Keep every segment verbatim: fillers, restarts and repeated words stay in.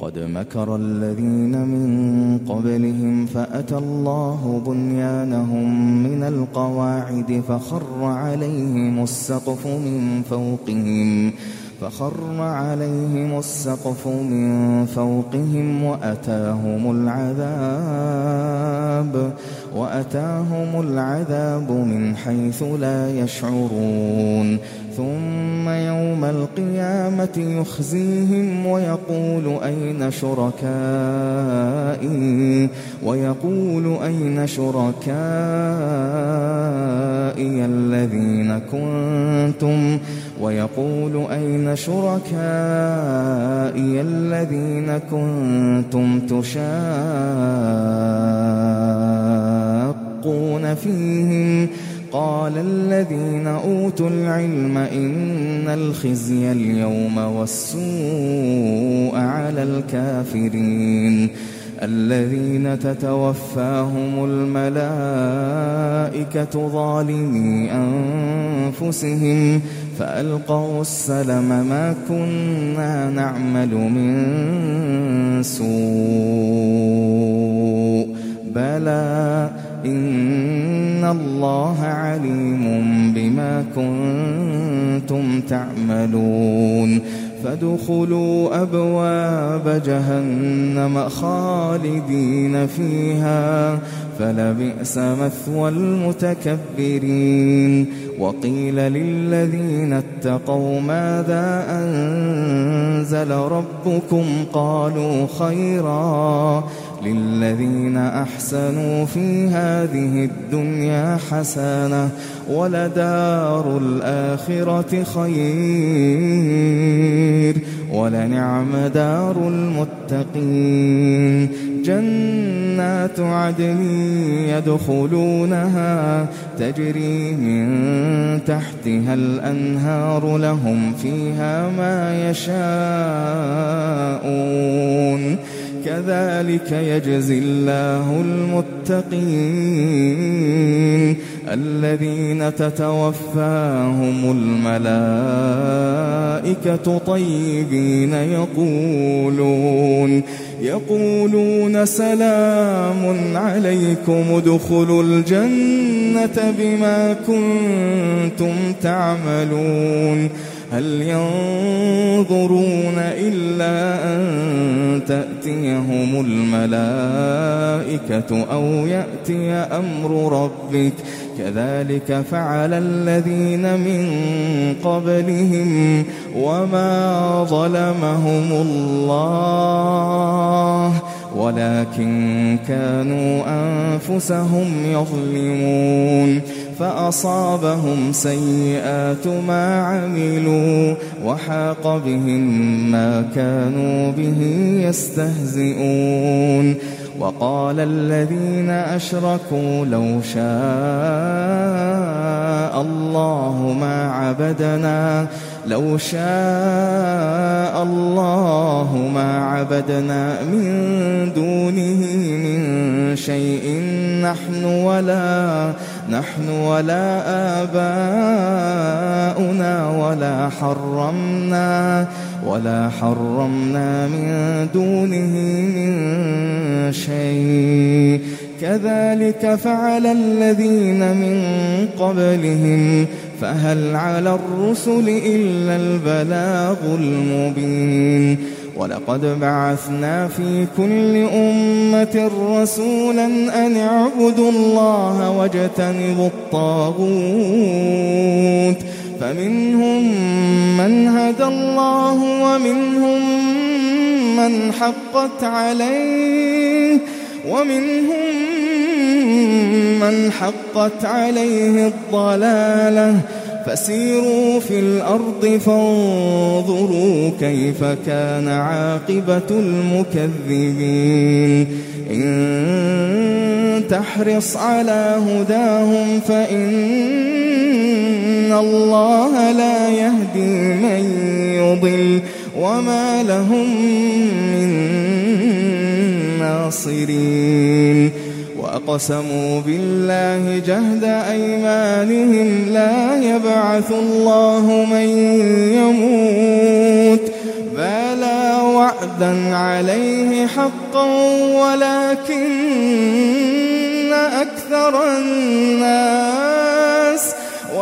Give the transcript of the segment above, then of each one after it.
قد مكر الذين من قبلهم فأتى الله بنيانهم من القواعد فخر عليهم السقف من فوقهم فخر عليهم السقف من فوقهم وأتاهم العذاب وأتاهم العذاب من حيث لا يشعرون ثم يوم القيامة يخزيهم ويقول أين شركائي ويقول أين شركائي الذين كنتم ويقول أين شركائي الذين كنتم تشاقون فيهم قال الذين أوتوا العلم إن الخزي اليوم والسوء على الكافرين الذين تتوفاهم الملائكة ظالمي أنفسهم فألقوا السلم ما كنا نعمل من سوء بلى إن الله عليم بما كنتم تعملون فادخلوا أبواب جهنم خالدين فيها فلبئس مثوى المتكبرين وقيل للذين اتقوا ماذا أنزل ربكم قالوا خيرا للذين أحسنوا في هذه الدنيا حسنة ولدار الآخرة خير ولنعم دار المتقين جنات عدن يدخلونها تجري من تحتها الأنهار لهم فيها ما يشاءون كذلك يجزي الله المتقين الذين تتوفاهم الملائكة طيبين يقولون يقولون سلام عليكم ادخلوا الجنة بما كنتم تعملون هل ينظرون إلا أن تأتيهم الملائكة أو يأتي أمر ربك كذلك فعل الذين من قبلهم وما ظلمهم الله ولكن كانوا أنفسهم يظلمون فأصابهم سيئات ما عملوا وحاق بهم ما كانوا به يستهزئون وقال الذين أشركوا لو شاء الله ما عبدنا لو شاء الله ما عبدنا من دونه من شيء نحن ولا نحن ولا آباؤنا ولا حرمنا ولا حرمنا من دونه من شيء كذلك فعل الذين من قبلهم فهل على الرسل إلا البلاغ المبين ولقد بعثنا في كل أمة رسولا أن اعبدوا الله واجتنبوا الطاغوت فمنهم من هدى الله ومنهم من حقت عليه ومنهم من حقت عليه الضلالة فسيروا في الأرض فانظروا كيف كان عاقبة المكذبين إن تحرص على هداهم فإن الله لا يهدي من يضل وما لهم من ناصرين وأقسموا بالله جهد أيمانهم لا يبعث الله من يموت بلى وعدا عليه حقا ولكن أكثر الناس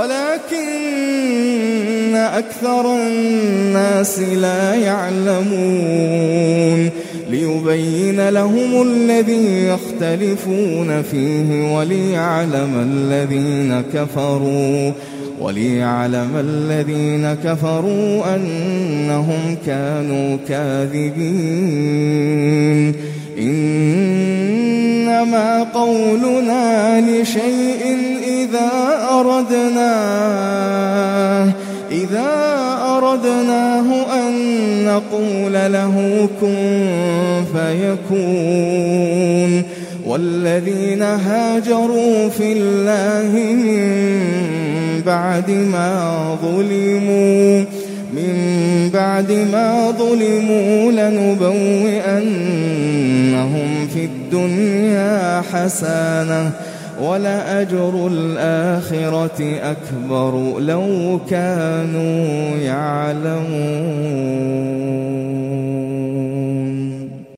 ولكن أكثر الناس لا يعلمون ليبين لهم الذي يختلفون فيه وليعلم الذين كفروا وليعلم الذين كفروا أنهم كانوا كاذبين إنما قولنا لشيء إذا أردناه إذا أردناه أن نقول له كن فيكون والذين هاجروا في الله من بعد ما ظلموا من بعد ما ظلموا لنبوئنهم في الدنيا حسنة ولأجر الآخرة أكبر لو كانوا يعلمون.